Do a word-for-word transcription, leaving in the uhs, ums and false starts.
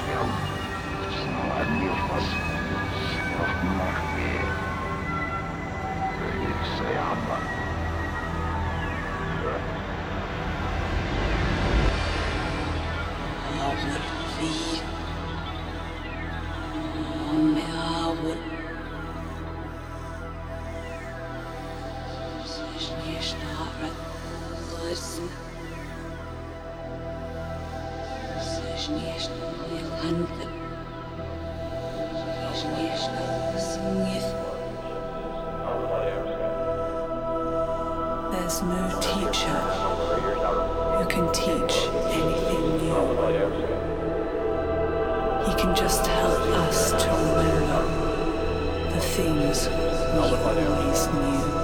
There's no teacher who can teach anything new. He can just help us to remember the things we always knew.